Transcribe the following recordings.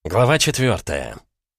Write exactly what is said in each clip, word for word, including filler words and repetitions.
Глава четвертая.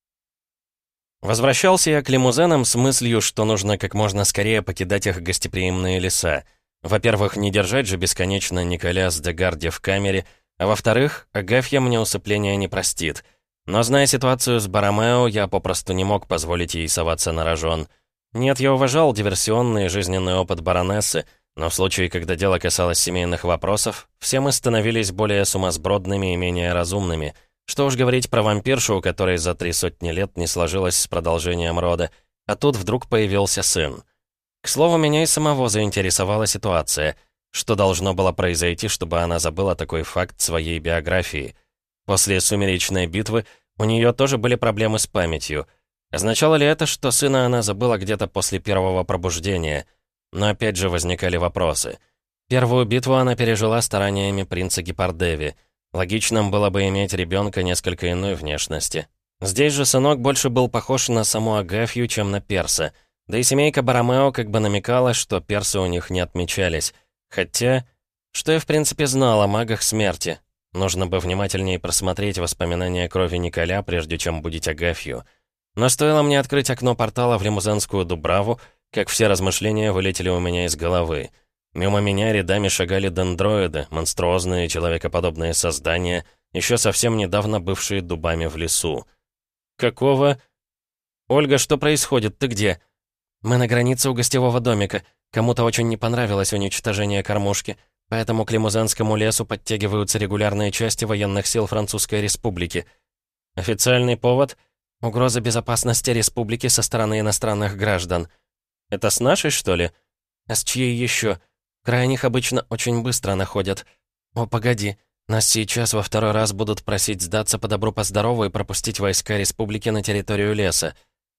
Возвращался я к лимузенам с мыслью, что нужно как можно скорее покидать их гостеприимные леса. Во-первых, не держать же бесконечно Николяс де Гарди в камере, а во-вторых, Агафья мне усыпления не простит. Но зная ситуацию с Боромео, я попросту не мог позволить ей соваться на рожон. Нет, я уважал диверсионный и жизненный опыт баронессы, но в случае, когда дело касалось семейных вопросов, все мы становились более сумасбродными и менее разумными. Что уж говорить про вампиршу, у которой за три сотни лет не сложилось с продолжением рода, а тут вдруг появился сын. К слову, меня и самого заинтересовала ситуация. Что должно было произойти, чтобы она забыла такой факт своей биографии? После сумеречной битвы у нее тоже были проблемы с памятью. Означало ли это, что сына она забыла где-то после первого пробуждения? Но опять же возникали вопросы. Первую битву она пережила стараниями принца Гепардеви. Логичным было бы иметь ребенка несколько иной внешности. Здесь же сынок больше был похож на саму Агафью, чем на перса. Да и семейка Боромео как бы намекала, что персы у них не отмечались. Хотя, что я в принципе знал о магах смерти. Нужно бы внимательнее просмотреть воспоминания крови Николя, прежде чем будить Агафью. Но стоило мне открыть окно портала в лимузенскую Дубраву, как все размышления вылетели у меня из головы. Мимо меня рядами шагали дендроиды, монструозные человекоподобные создания, еще совсем недавно бывшие дубами в лесу. «Какого...» «Ольга, что происходит? Ты где?» «Мы на границе у гостевого домика. Кому-то очень не понравилось уничтожение кормушки, поэтому к лимузенскому лесу подтягиваются регулярные части военных сил Французской Республики. Официальный повод — угроза безопасности республики со стороны иностранных граждан. Это с нашей, что ли? А с чьей еще? Крайних обычно очень быстро находят. О, погоди, нас сейчас во второй раз будут просить сдаться по добру по здорову и пропустить войска республики на территорию леса».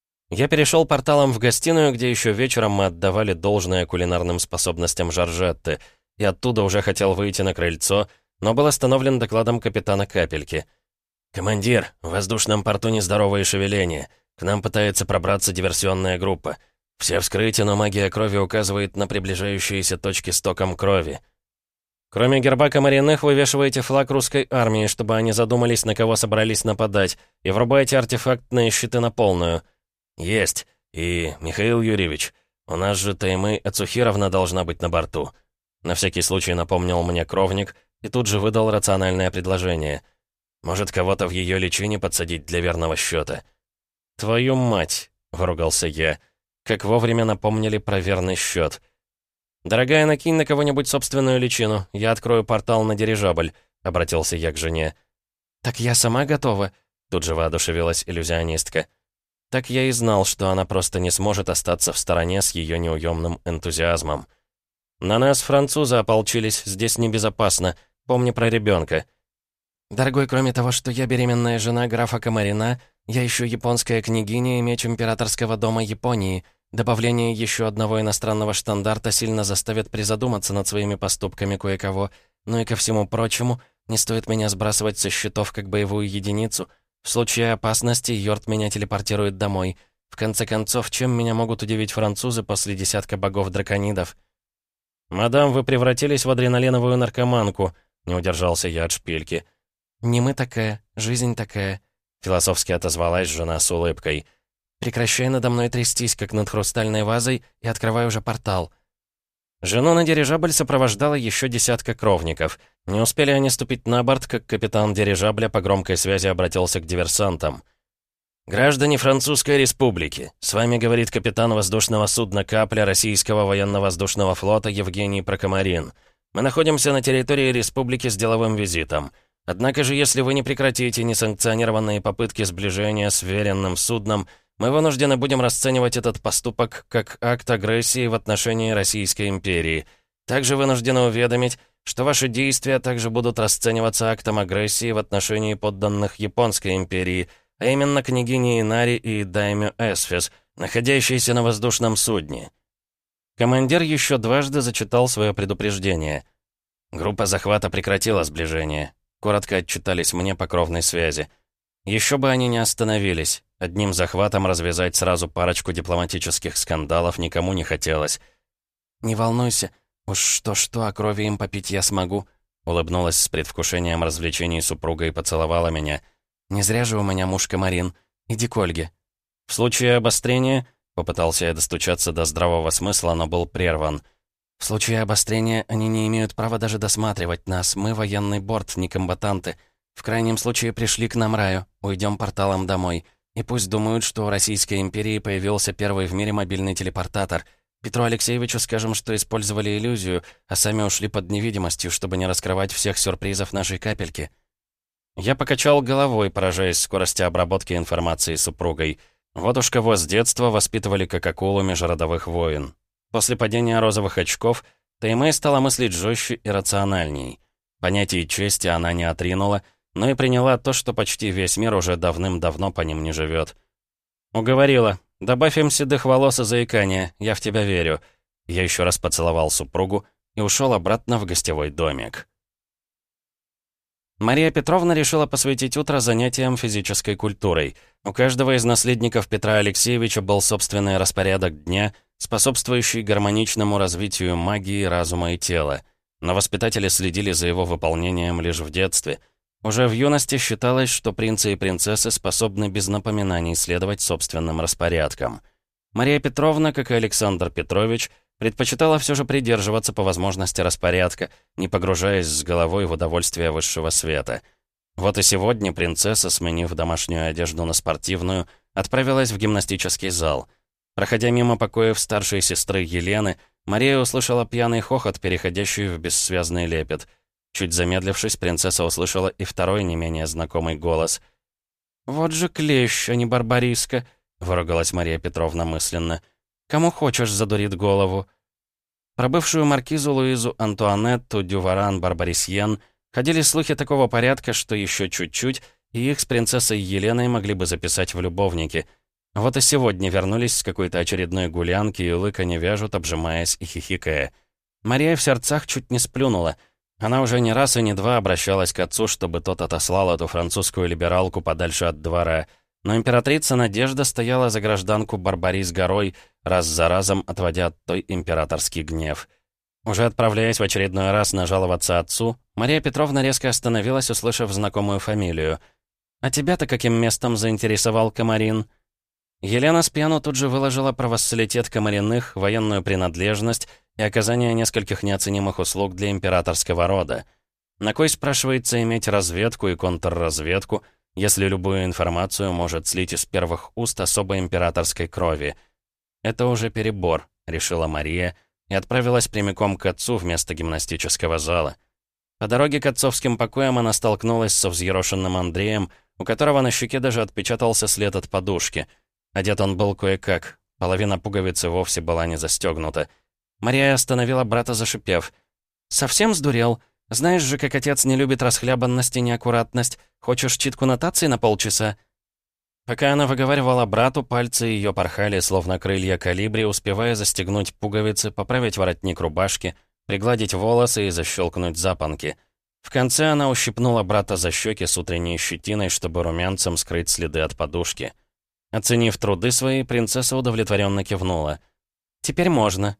Я перешел порталом в гостиную, где еще вечером мы отдавали должное кулинарным способностям Жоржетты, и оттуда уже хотел выйти на крыльцо, но был остановлен докладом капитана Капельки. «Командир, в воздушном порту нездоровые шевеления. К нам пытается пробраться диверсионная группа. Все вскрытия, но магия крови указывает на приближающиеся точки с током крови. Кроме герба Комариных, вывешиваете флаг русской армии, чтобы они задумались, на кого собрались нападать, и врубаете артефактные щиты на полную». «Есть. И, Михаил Юрьевич, у нас же Таймы Ацухировна должна быть на борту». На всякий случай напомнил мне кровник и тут же выдал рациональное предложение. «Может, кого-то в ее лечение подсадить для верного счета?» «Твою мать!» — выругался я. Как вовремя напомнили про верный счет. «Дорогая, накинь на кого-нибудь собственную личину. Я открою портал на дирижабль», — обратился я к жене. «Так я сама готова», — тут же воодушевилась иллюзионистка. Так я и знал, что она просто не сможет остаться в стороне с ее неуемным энтузиазмом. «На нас французы ополчились, здесь небезопасно. Помни про ребенка». «Дорогой, кроме того, что я беременная жена графа Комарина, я еще японская княгиня и меч императорского дома Японии. Добавление еще одного иностранного штандарта сильно заставит призадуматься над своими поступками кое-кого. Ну и ко всему прочему, не стоит меня сбрасывать со счетов как боевую единицу. В случае опасности Йорт меня телепортирует домой. В конце концов, чем меня могут удивить французы после десятка богов-драконидов?» «Мадам, вы превратились в адреналиновую наркоманку», — не удержался я от шпильки. «Не мы такая, жизнь такая», — философски отозвалась жена с улыбкой. «Прекращай надо мной трястись, как над хрустальной вазой, и открывай уже портал». Жену на дирижабль сопровождала еще десятка кровников. Не успели они ступить на борт, как капитан дирижабля по громкой связи обратился к диверсантам. «Граждане Французской Республики, с вами говорит капитан воздушного судна «Капля» Российского военно-воздушного флота Евгений Прокомарин. Мы находимся на территории республики с деловым визитом. Однако же, если вы не прекратите несанкционированные попытки сближения с веренным судном, мы вынуждены будем расценивать этот поступок как акт агрессии в отношении Российской империи. Также вынуждены уведомить, что ваши действия также будут расцениваться актом агрессии в отношении подданных Японской империи, а именно княгини Инари и даймё Эсфис, находящиеся на воздушном судне». Командир еще дважды зачитал свое предупреждение. «Группа захвата прекратила сближение», — коротко отчитались мне по кровной связи. Еще бы они не остановились. Одним захватом развязать сразу парочку дипломатических скандалов никому не хотелось. «Не волнуйся, уж что-что, а крови им попить я смогу», — улыбнулась с предвкушением развлечений супруга и поцеловала меня. Не зря же у меня муж Комарин. Иди к Ольге». «В случае обострения...» — попытался я достучаться до здравого смысла, но был прерван. «В случае обострения они не имеют права даже досматривать нас. Мы военный борт, не комбатанты. В крайнем случае пришли к нам раю. Уйдем порталом домой. И пусть думают, что у Российской империи появился первый в мире мобильный телепортатор. Петру Алексеевичу скажем, что использовали иллюзию, а сами ушли под невидимостью, чтобы не раскрывать всех сюрпризов нашей капельки». Я покачал головой, поражаясь скорости обработки информации супругой. Вот уж кого с детства воспитывали как акулу межродовых войн. После падения розовых очков Таймэй стала мыслить жестче и рациональней. Понятие чести она не отринула, но и приняла то, что почти весь мир уже давным-давно по ним не живет. «Уговорила. Добавь им седых волос и заикания. Я в тебя верю». Я еще раз поцеловал супругу и ушел обратно в гостевой домик. Мария Петровна решила посвятить утро занятиям физической культурой. У каждого из наследников Петра Алексеевича был собственный распорядок дня, способствующий гармоничному развитию магии, разума и тела. Но воспитатели следили за его выполнением лишь в детстве. Уже в юности считалось, что принцы и принцессы способны без напоминаний следовать собственным распорядкам. Мария Петровна, как и Александр Петрович, предпочитала все же придерживаться по возможности распорядка, не погружаясь с головой в удовольствие высшего света. Вот и сегодня принцесса, сменив домашнюю одежду на спортивную, отправилась в гимнастический зал. Проходя мимо покоев старшей сестры Елены, Мария услышала пьяный хохот, переходящий в бессвязный лепет. Чуть замедлившись, принцесса услышала и второй не менее знакомый голос. «Вот же клещ, а не барбариска», — выругалась Мария Петровна мысленно. «Кому хочешь, задурит голову». Про бывшую маркизу Луизу Антуанетту Дюваран Барбарисьен ходили слухи такого порядка, что еще чуть-чуть, и их с принцессой Еленой могли бы записать в любовники. Вот и сегодня вернулись с какой-то очередной гулянки, и лыка не вяжут, обжимаясь и хихикая. Мария в сердцах чуть не сплюнула. Она уже не раз и не два обращалась к отцу, чтобы тот отослал эту французскую либералку подальше от двора. Но императрица Надежда стояла за гражданку Барбарис горой, раз за разом отводя от той императорский гнев. Уже отправляясь в очередной раз нажаловаться отцу, Мария Петровна резко остановилась, услышав знакомую фамилию. «А тебя-то каким местом заинтересовал Комарин?» Елена Спьяну тут же выложила про вассалитет Комариных, военную принадлежность и оказание нескольких неоценимых услуг для императорского рода. На кой, спрашивается, иметь разведку и контрразведку, если любую информацию может слить из первых уст особой императорской крови? «Это уже перебор», — решила Мария, и отправилась прямиком к отцу вместо гимнастического зала. По дороге к отцовским покоям она столкнулась со взъерошенным Андреем, у которого на щеке даже отпечатался след от подушки. Одет он был кое-как, половина пуговицы вовсе была не застегнута. Мария остановила брата, зашипев. «Совсем сдурел? Знаешь же, как отец не любит расхлябанность и неаккуратность. Хочешь читку нотаций на полчаса?» Пока она выговаривала брату, пальцы ее порхали, словно крылья колибри, успевая застегнуть пуговицы, поправить воротник рубашки, пригладить волосы и защелкнуть запонки. В конце она ущипнула брата за щеки с утренней щетиной, чтобы румянцем скрыть следы от подушки. Оценив труды свои, принцесса удовлетворенно кивнула. «Теперь можно».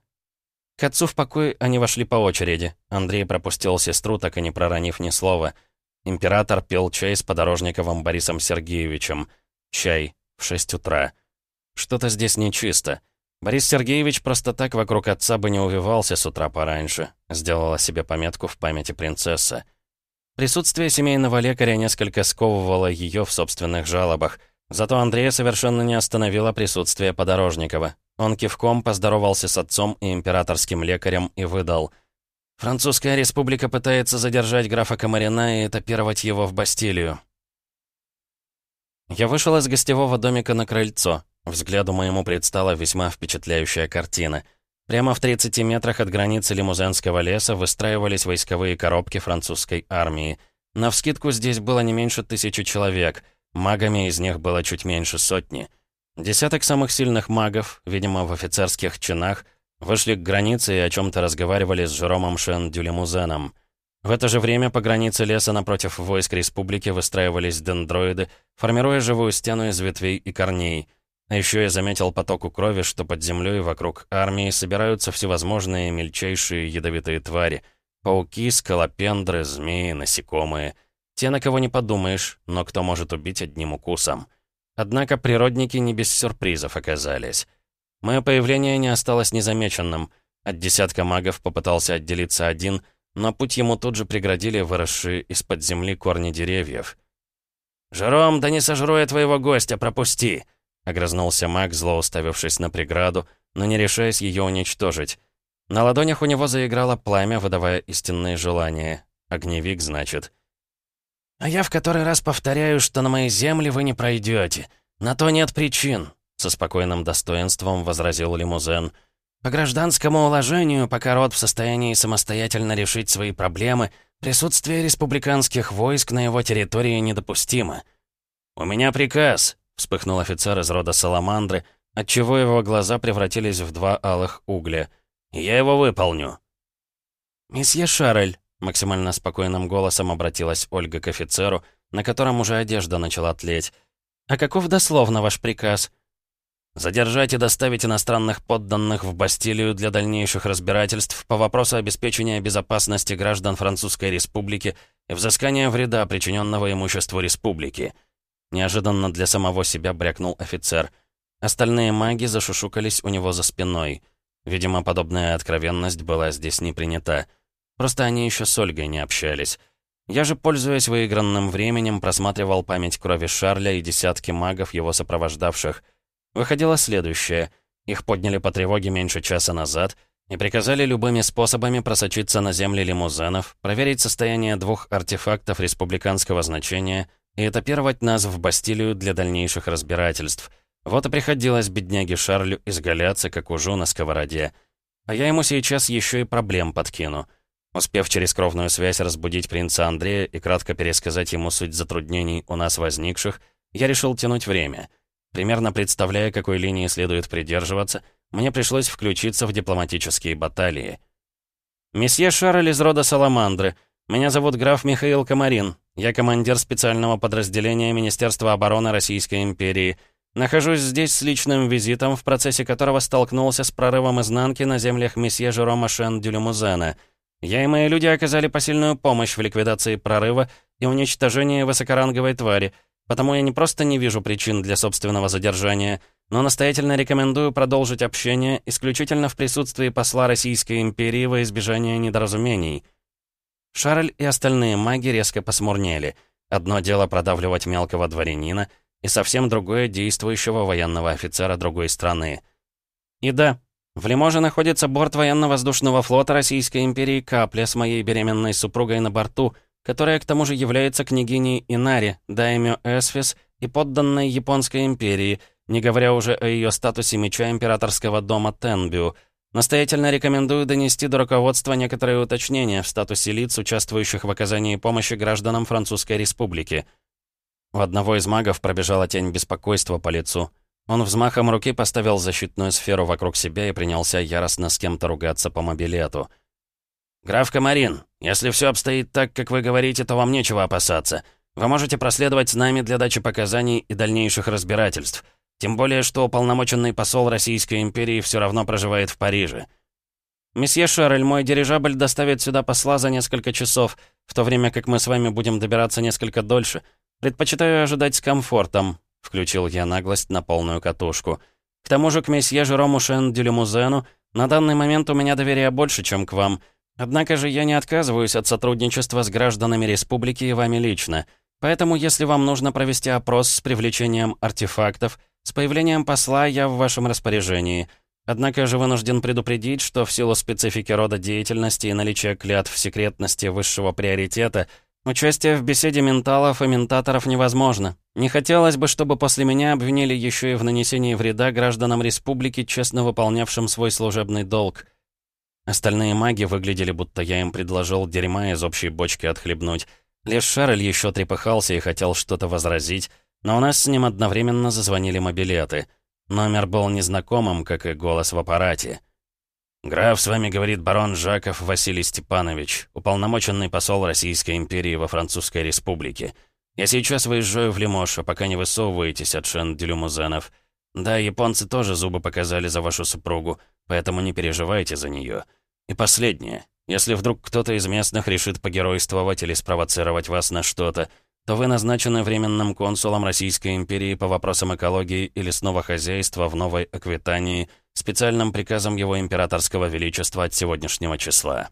К отцу в покой они вошли по очереди. Андрей пропустил сестру, так и не проронив ни слова. Император пил чай с Подорожниковым Борисом Сергеевичем. Чай в шесть утра. Что-то здесь нечисто. Борис Сергеевич просто так вокруг отца бы не увивался с утра пораньше. Сделала себе пометку в памяти принцесса. Присутствие семейного лекаря несколько сковывало ее в собственных жалобах. Зато Андрея совершенно не остановило присутствие Подорожникова. Он кивком поздоровался с отцом и императорским лекарем и выдал. «Французская республика пытается задержать графа Комарина и этапировать его в Бастилию». Я вышел из гостевого домика на крыльцо. Взгляду моему предстала весьма впечатляющая картина. Прямо в тридцати метрах от границы Лимузенского леса выстраивались войсковые коробки французской армии. Навскидку здесь было не меньше тысячи человек. Магами из них было чуть меньше сотни. Десяток самых сильных магов, видимо, в офицерских чинах, вышли к границе и о чем-то разговаривали с Жеромом Шен-Дю-Лимузеном. В это же время по границе леса напротив войск республики выстраивались дендроиды, формируя живую стену из ветвей и корней. А еще я заметил потоку крови, что под землей вокруг армии собираются всевозможные мельчайшие ядовитые твари. Пауки, скалопендры, змеи, насекомые. Те, на кого не подумаешь, но кто может убить одним укусом. Однако природники не без сюрпризов оказались. Мое появление не осталось незамеченным. От десятка магов попытался отделиться один, но путь ему тут же преградили выросшие из-под земли корни деревьев. «Жером, да не сожру я твоего гостя, пропусти!» — огрызнулся маг, зло уставившись на преграду, но не решаясь ее уничтожить. На ладонях у него заиграло пламя, выдавая истинные желания. Огневик, значит. «А я в который раз повторяю, что на мои земли вы не пройдете. На то нет причин», — со спокойным достоинством возразил Лимузен. «По гражданскому уложению, пока род в состоянии самостоятельно решить свои проблемы, присутствие республиканских войск на его территории недопустимо». «У меня приказ», — вспыхнул офицер из рода Саламандры, отчего его глаза превратились в два алых угля. «Я его выполню». «Месье Шарль», — максимально спокойным голосом обратилась Ольга к офицеру, на котором уже одежда начала тлеть. «А каков дословно ваш приказ?» «Задержать и доставить иностранных подданных в Бастилию для дальнейших разбирательств по вопросу обеспечения безопасности граждан Французской Республики и взыскания вреда, причиненного имуществу Республики». Неожиданно для самого себя брякнул офицер. Остальные маги зашушукались у него за спиной. Видимо, подобная откровенность была здесь не принята. Просто они еще с Ольгой не общались. Я же, пользуясь выигранным временем, просматривал память крови Шарля и десятки магов, его сопровождавших. Выходило следующее. Их подняли по тревоге меньше часа назад и приказали любыми способами просочиться на земли лимузенов, проверить состояние двух артефактов республиканского значения и этапировать нас в Бастилию для дальнейших разбирательств. Вот и приходилось бедняге Шарлю изгаляться, как ужу на сковороде. А я ему сейчас еще и проблем подкину. Успев через кровную связь разбудить принца Андрея и кратко пересказать ему суть затруднений у нас возникших, я решил тянуть время. Примерно представляя, какой линии следует придерживаться, мне пришлось включиться в дипломатические баталии. «Месье Шарль из рода Саламандры. Меня зовут граф Михаил Комарин. Я командир специального подразделения Министерства обороны Российской империи. Нахожусь здесь с личным визитом, в процессе которого столкнулся с прорывом изнанки на землях месье Жерома Шен-дю-Лимузена. Я и мои люди оказали посильную помощь в ликвидации прорыва и уничтожении высокоранговой твари, потому я не просто не вижу причин для собственного задержания, но настоятельно рекомендую продолжить общение исключительно в присутствии посла Российской империи во избежание недоразумений». Шарль и остальные маги резко посмурнели. Одно дело продавливать мелкого дворянина, и совсем другое — действующего военного офицера другой страны. И да, в Лиможе находится борт военно-воздушного флота Российской империи «Капля» с моей беременной супругой на борту, которая к тому же является княгиней Инари, даймё Эсфис и подданной Японской империи, не говоря уже о ее статусе меча императорского дома Тенбю. Настоятельно рекомендую донести до руководства некоторые уточнения в статусе лиц, участвующих в оказании помощи гражданам Французской Республики. У одного из магов пробежала тень беспокойства по лицу. Он взмахом руки поставил защитную сферу вокруг себя и принялся яростно с кем-то ругаться по мобилету. «Граф Комарин, если все обстоит так, как вы говорите, то вам нечего опасаться. Вы можете проследовать с нами для дачи показаний и дальнейших разбирательств. Тем более, что уполномоченный посол Российской империи все равно проживает в Париже». «Месье Шарль, мой дирижабль доставит сюда посла за несколько часов, в то время как мы с вами будем добираться несколько дольше. Предпочитаю ожидать с комфортом», — включил я наглость на полную катушку. «К тому же к месье Жерому Шен-дю-Лимузену на данный момент у меня доверия больше, чем к вам. Однако же я не отказываюсь от сотрудничества с гражданами республики и вами лично. Поэтому, если вам нужно провести опрос с привлечением артефактов, с появлением посла я в вашем распоряжении. Однако же вынужден предупредить, что в силу специфики рода деятельности и наличия клятв секретности высшего приоритета, участие в беседе менталов и ментаторов невозможно. Не хотелось бы, чтобы после меня обвинили еще и в нанесении вреда гражданам республики, честно выполнявшим свой служебный долг». Остальные маги выглядели, будто я им предложил дерьма из общей бочки отхлебнуть. Лишь Шарль еще трепыхался и хотел что-то возразить, но у нас с ним одновременно зазвонили мобилеты. Номер был незнакомым, как и голос в аппарате. «Граф, с вами говорит барон Жаков Василий Степанович, уполномоченный посол Российской империи во Французской Республике. Я сейчас выезжаю в Лимож, а пока не высовываетесь от Шен-дю-Лимузенов. Да, японцы тоже зубы показали за вашу супругу, поэтому не переживайте за нее. И последнее. Если вдруг кто-то из местных решит погеройствовать или спровоцировать вас на что-то, то вы назначены временным консулом Российской империи по вопросам экологии и лесного хозяйства в Новой Аквитании специальным приказом его императорского величества от сегодняшнего числа».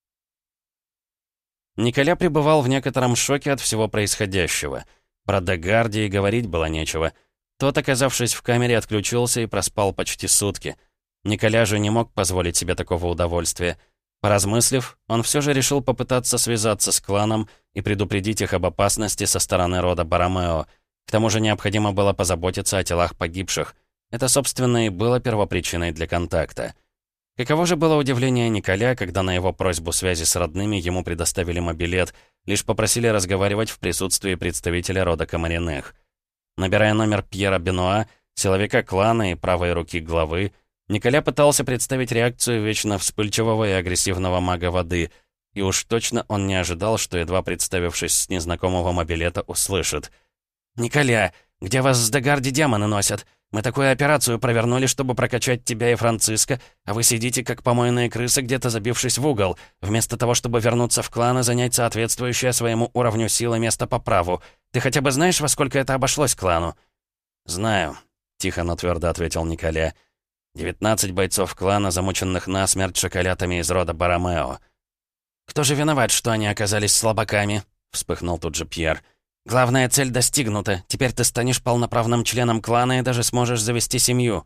Николя пребывал в некотором шоке от всего происходящего. Про Дегарди и говорить было нечего. Тот, оказавшись в камере, отключился и проспал почти сутки. Николя же не мог позволить себе такого удовольствия. Поразмыслив, он все же решил попытаться связаться с кланом и предупредить их об опасности со стороны рода Боромео. К тому же необходимо было позаботиться о телах погибших. Это, собственно, и было первопричиной для контакта. Каково же было удивление Николя, когда на его просьбу связи с родными ему предоставили мобилет, лишь попросили разговаривать в присутствии представителя рода Комариных. Набирая номер Пьера Бенуа, силовика клана и правой руки главы, Николя пытался представить реакцию вечно вспыльчивого и агрессивного мага воды, и уж точно он не ожидал, что, едва представившись с незнакомого мобилета, услышит: «Николя, где вас с Дегарди демоны носят? Мы такую операцию провернули, чтобы прокачать тебя и Франциска, а вы сидите, как помойные крысы, где-то забившись в угол, вместо того, чтобы вернуться в клан и занять соответствующее своему уровню силы место по праву. Ты хотя бы знаешь, во сколько это обошлось клану?» «Знаю», — тихо, но твердо ответил Николя. «девятнадцать бойцов клана, замученных насмерть шоколятами из рода Боромео». «Кто же виноват, что они оказались слабаками?» — вспыхнул тут же Пьер. «Главная цель достигнута. Теперь ты станешь полноправным членом клана и даже сможешь завести семью».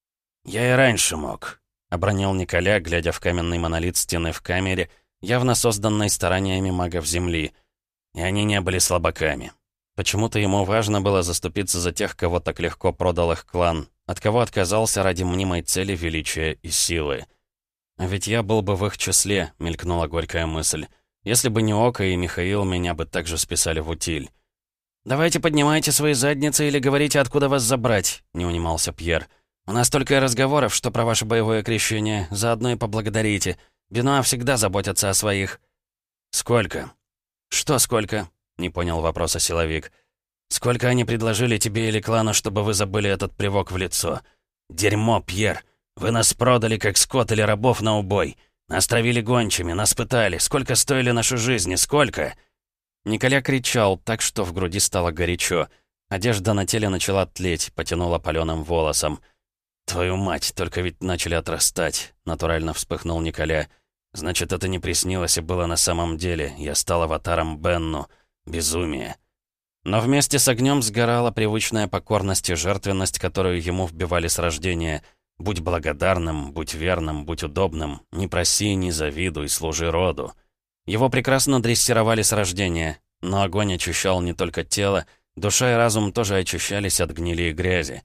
«Я и раньше мог», — обронил Николя, глядя в каменный монолит стены в камере, явно созданной стараниями магов Земли. И они не были слабаками. Почему-то ему важно было заступиться за тех, кого так легко продал их клан, от кого отказался ради мнимой цели величия и силы. «А ведь я был бы в их числе», — мелькнула горькая мысль. «Если бы не Око и Михаил, меня бы также списали в утиль». «Давайте поднимайте свои задницы или говорите, откуда вас забрать», — не унимался Пьер. «У нас только и разговоров, что про ваше боевое крещение. Заодно и поблагодарите. Бенуа всегда заботятся о своих». «Сколько?» «Что сколько?» — не понял вопроса силовик. «Сколько они предложили тебе или клану, чтобы вы забыли этот плевок в лицо? Дерьмо, Пьер! Вы нас продали, как скот или рабов на убой. Нас травили гончими, нас пытали. Сколько стоили наши жизни? Сколько?» Николя кричал так, что в груди стало горячо. Одежда на теле начала тлеть, потянула палёным волосом. «Твою мать, только ведь начали отрастать», — натурально вспыхнул Николя. «Значит, это не приснилось и было на самом деле. Я стал аватаром Бенну. Безумие». Но вместе с огнем сгорала привычная покорность и жертвенность, которую ему вбивали с рождения. «Будь благодарным, будь верным, будь удобным. Не проси, не завидуй, служи роду». Его прекрасно дрессировали с рождения, но огонь очищал не только тело, душа и разум тоже очищались от гнили и грязи.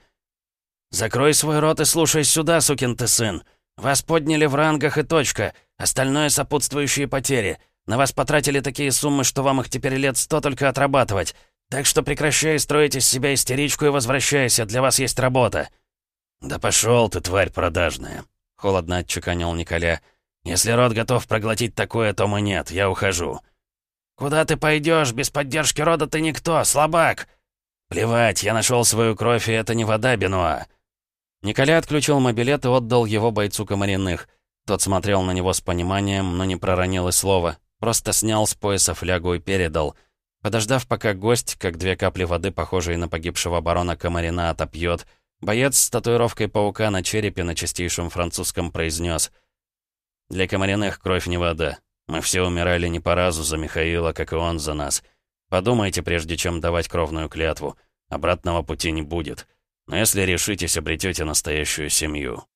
«Закрой свой рот и слушай сюда, сукин ты сын! Вас подняли в рангах и точка, остальное сопутствующие потери. На вас потратили такие суммы, что вам их теперь лет сто только отрабатывать. Так что прекращай строить из себя истеричку и возвращайся, для вас есть работа». «Да пошел ты, тварь продажная!» — холодно отчеканил Николя. «Если род готов проглотить такое, то мы нет, я ухожу». «Куда ты пойдешь? Без поддержки рода ты никто, слабак!» «Плевать, я нашел свою кровь, и это не вода, Бенуа». Николя отключил мобилет и отдал его бойцу Комариных. Тот смотрел на него с пониманием, но не проронил и слова. Просто снял с пояса флягу и передал. Подождав, пока гость, как две капли воды, похожие на погибшего барона Комарина, отопьет, боец с татуировкой паука на черепе на чистейшем французском произнес: «Для Комариных кровь не вода. Мы все умирали не по разу за Михаила, как и он за нас. Подумайте, прежде чем давать кровную клятву. Обратного пути не будет. Но если решитесь, обретете настоящую семью».